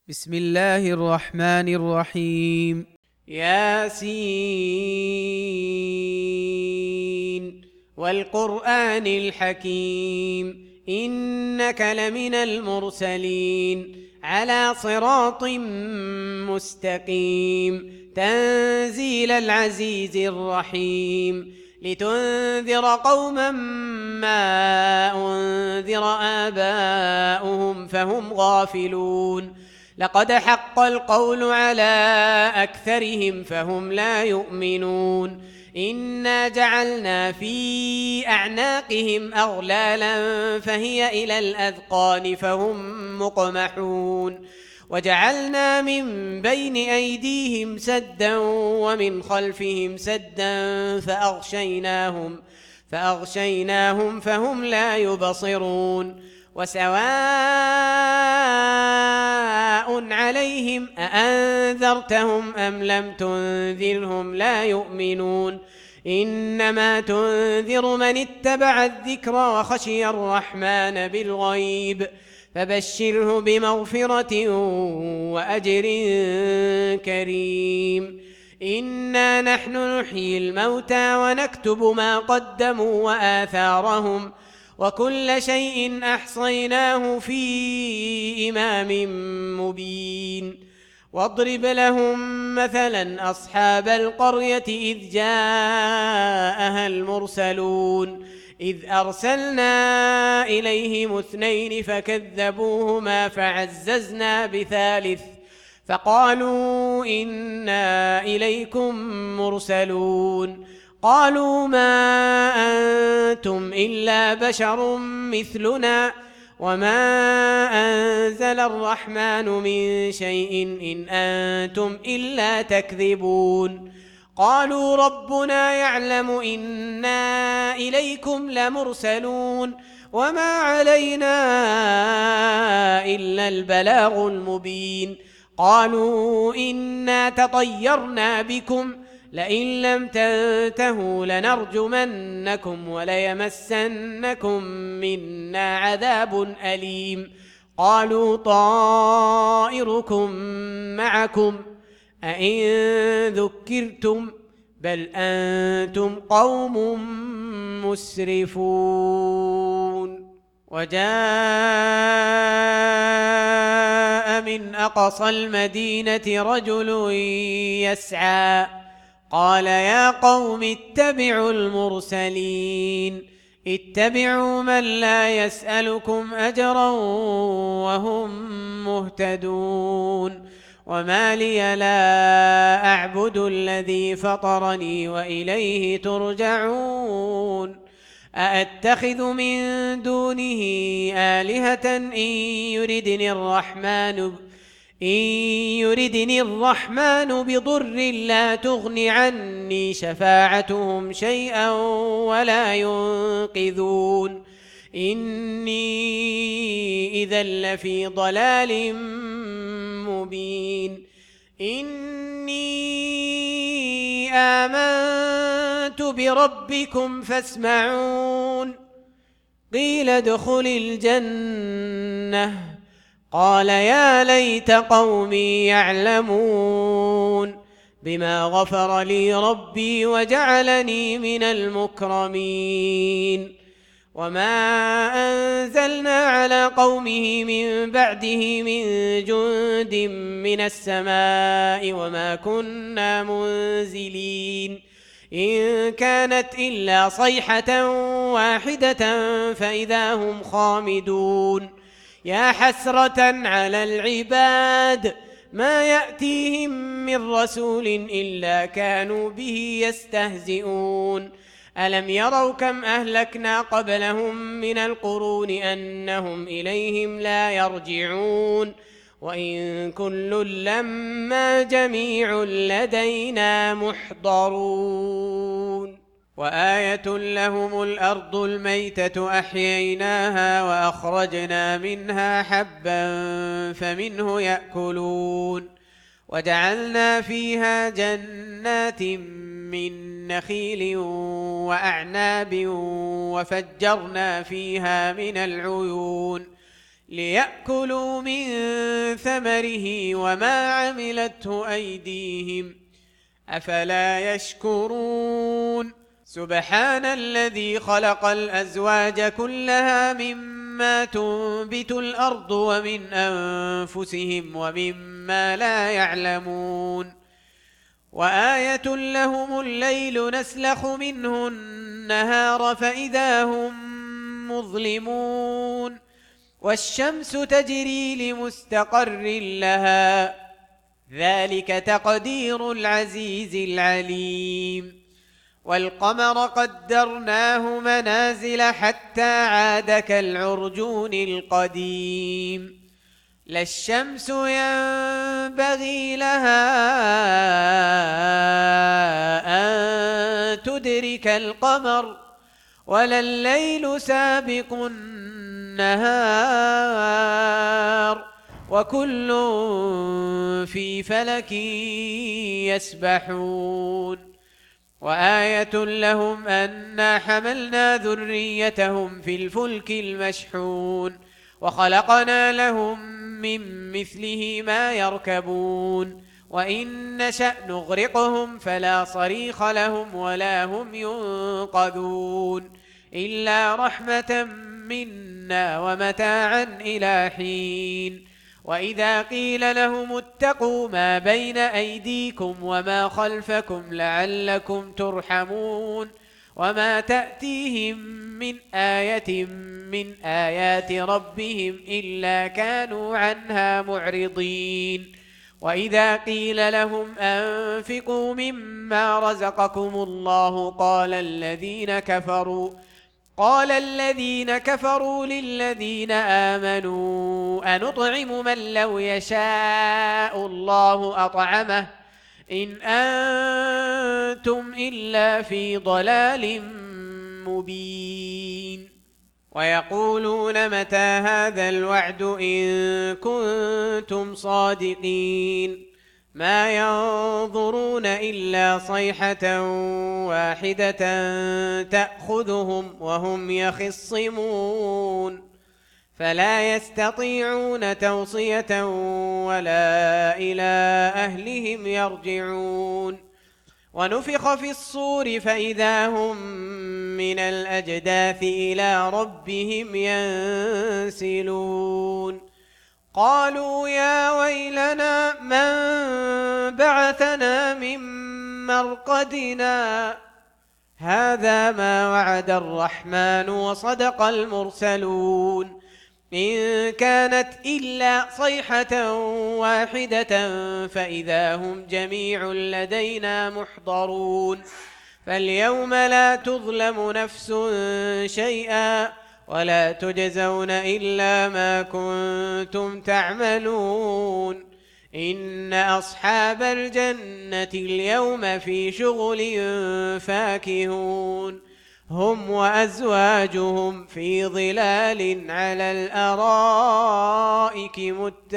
بسم الله الرحمن الرحيم. ياسين والقرآن الحكيم إنك لمن المرسلين على صراط مستقيم تنزيل العزيز الرحيم لتنذر قوما ما أنذر آباؤهم فهم غافلون لقد حق القول على أكثرهم فهم لا يؤمنون إنا جعلنا في أعناقهم أغلالا فهي إلى الأذقان فهم مقمحون وجعلنا من بين أيديهم سدا ومن خلفهم سدا فأغشيناهم فهم لا يبصرون وسواء عليهم أأنذرتهم أم لم تنذرهم لا يؤمنون إنما تنذر من اتبع الذكر وخشي الرحمن بالغيب فبشره بمغفرة وأجر كريم إنا نحن نحيي الموتى ونكتب ما قدموا وآثارهم وكل شيء أحصيناه في إمام مبين واضرب لهم مثلا أصحاب القرية إذ جاءها المرسلون إذ أرسلنا إليهم 2 فكذبوهما فعززنا بثالث فقالوا إنا إليكم مرسلون قالوا ما أنتم إلا بشر مثلنا وما أنزل الرحمن من شيء إن أنتم إلا تكذبون قالوا ربنا يعلم إنا إليكم لمرسلون وما علينا إلا البلاغ المبين قالوا إنا تطيرنا بكم لئن لم تنتهوا لنرجمنكم وليمسنكم منا عذاب أليم قالوا طائركم معكم أئن ذكرتم بل أنتم قوم مسرفون وجاء من أقصى المدينة رجل يسعى قال يا قوم اتبعوا المرسلين اتبعوا من لا يسألكم أجرا وهم مهتدون وما لي لا أعبد الذي فطرني وإليه ترجعون أأتخذ من دونه آلهة إن يردني الرحمن بضر لا تغن عني شفاعتهم شيئا ولا ينقذون إني إذا لفي ضلال مبين إني آمنت بربكم فاسمعون قيل ادخل الجنة قال يا ليت قومي يعلمون بما غفر لي ربي وجعلني من المكرمين وما أنزلنا على قومه من بعده من جند من السماء وما كنا منزلين إن كانت إلا صيحة واحدة فإذا هم خامدون يا حسرة على العباد ما يأتيهم من رسول إلا كانوا به يستهزئون ألم يروا كم أهلكنا قبلهم من القرون أنهم إليهم لا يرجعون وإن كل لما جميع لدينا محضرون وآية لهم الأرض الميتة أحييناها وأخرجنا منها حبا فمنه يأكلون وجعلنا فيها جنات من نخيل وأعناب وفجرنا فيها من العيون ليأكلوا من ثمره وما عملته أيديهم أفلا يشكرون سبحان الذي خلق الأزواج كلها مما تنبت الأرض ومن أنفسهم ومما لا يعلمون وآية لهم الليل نسلخ منه النهار فإذا هم مظلمون والشمس تجري لمستقر لها ذلك تقدير العزيز العليم والقمر قدرناه منازل حتى عاد كالعرجون القديم لا الشمس ينبغي لها أن تدرك القمر ولا الليل سابق النهار وكل في فلك يسبحون وآية لهم أنا حملنا ذريتهم في الفلك المشحون وخلقنا لهم من مثله ما يركبون وإن نشأ نغرقهم فلا صريخ لهم ولا هم ينقذون إلا رحمة منا ومتاعا إلى حين وإذا قيل لهم اتقوا ما بين أيديكم وما خلفكم لعلكم ترحمون وما تأتيهم من آية من آيات ربهم إلا كانوا عنها معرضين وإذا قيل لهم أنفقوا مما رزقكم الله قال الذين كفروا للذين آمنوا أنطعم من لو يشاء الله أطعمه إن أنتم إلا في ضلال مبين ويقولون متى هذا الوعد إن كنتم صادقين ما ينظرون إلا صيحة واحدة تأخذهم وهم يخصمون فلا يستطيعون توصية ولا إلى أهلهم يرجعون ونفخ في الصور فإذا هم من الأجداث إلى ربهم ينسلون قالوا يا ويلنا من بعثنا من مرقدنا هذا ما وعد الرحمن وصدق المرسلون إن كانت إلا صيحة واحدة فإذا هم جميع لدينا محضرون فاليوم لا تظلم نفس شيئا ولا تجزون إلا ما كنتم تعملون إن أصحاب الجنة اليوم في شغل فاكهون هم وأزواجهم في ظلال على الأرائك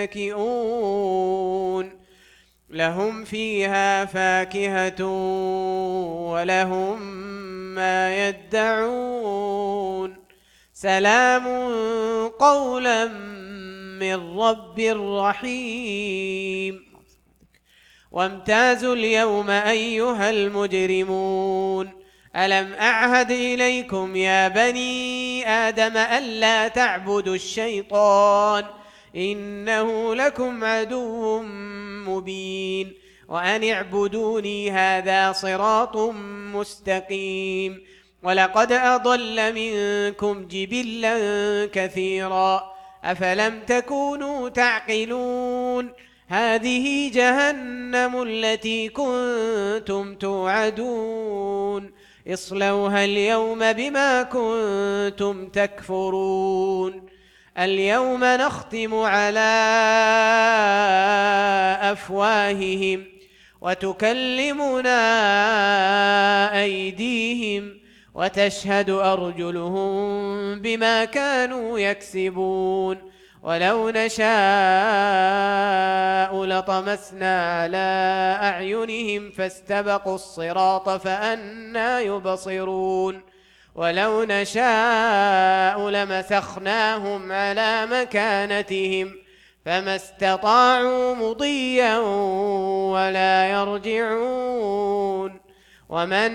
متكئون لهم فيها فاكهة ولهم ما يدعون سلام قولا من رب رحيم وامتازوا اليوم أيها المجرمون ألم أعهد إليكم يا بني آدم ألا تعبدوا الشيطان إنه لكم عدو مبين وأن اعبدوني هذا صراط مستقيم ولقد أضل منكم جبلا كثيرا أفلم تكونوا تعقلون هذه جهنم التي كنتم توعدون اصلوها اليوم بما كنتم تكفرون اليوم نختم على أفواههم وتكلمنا أيديهم وتشهد أرجلهم بما كانوا يكسبون ولو نشاء لطمسنا على أعينهم فاستبقوا الصراط فأنى يبصرون ولو نشاء لمسخناهم على مكانتهم فما استطاعوا مضيا ولا يرجعون ومن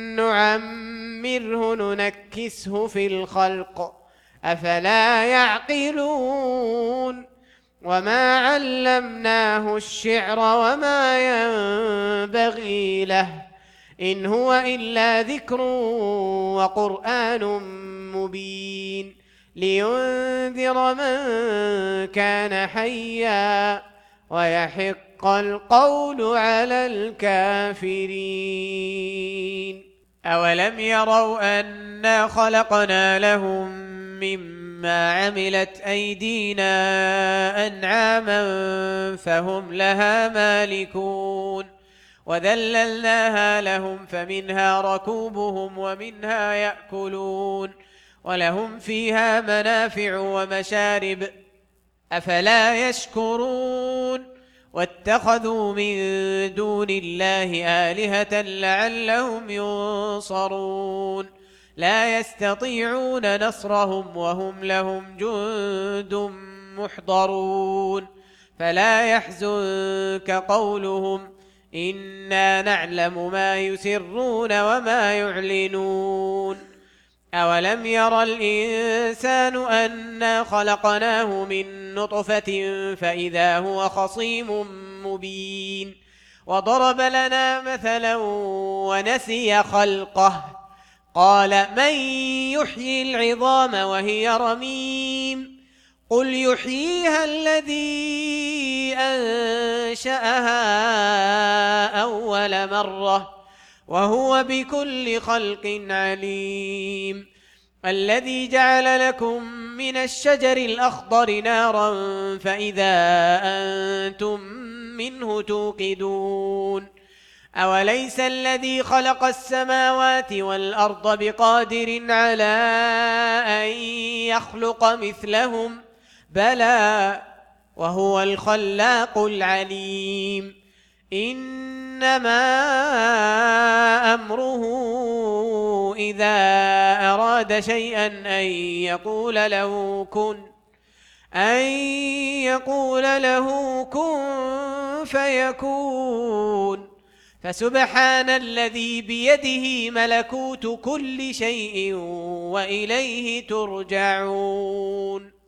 نعمره ننكسه في الخلق أفلا يعقلون وما علمناه الشعر وما ينبغي له إن هو إلا ذكر وقرآن مبين لينذر من كان حيا ويحق القول على الكافرين أولم يروا أنا خلقنا لهم مما عملت أيدينا أنعاما فهم لها مالكون وذللناها لهم فمنها ركوبهم ومنها يأكلون ولهم فيها منافع ومشارب أفلا يشكرون واتخذوا من دون الله آلهة لعلهم ينصرون لا يستطيعون نصرهم وهم لهم جند محضرون فلا يحزنك قولهم إنا نعلم ما يسرون وما يعلنون أولم ير الإنسان أنا خلقناه من نطفة فإذا هو خصيم مبين وضرب لنا مثلا ونسي خلقه قال من يحيي العظام وهي رميم قل يحييها الذي أنشأها أول مرة وهو بكل خلق عليم الذي جعل لكم من الشجر الأخضر نارا فإذا أنتم منه توقدون أوليس الذي خلق السماوات والأرض بقادر على أن يخلق مثلهم بلى وهو الخلاق العليم إنما أمره إذا أراد شيئا أن يقول له كن فيكون فسبحان الذي بيده ملكوت كل شيء وإليه ترجعون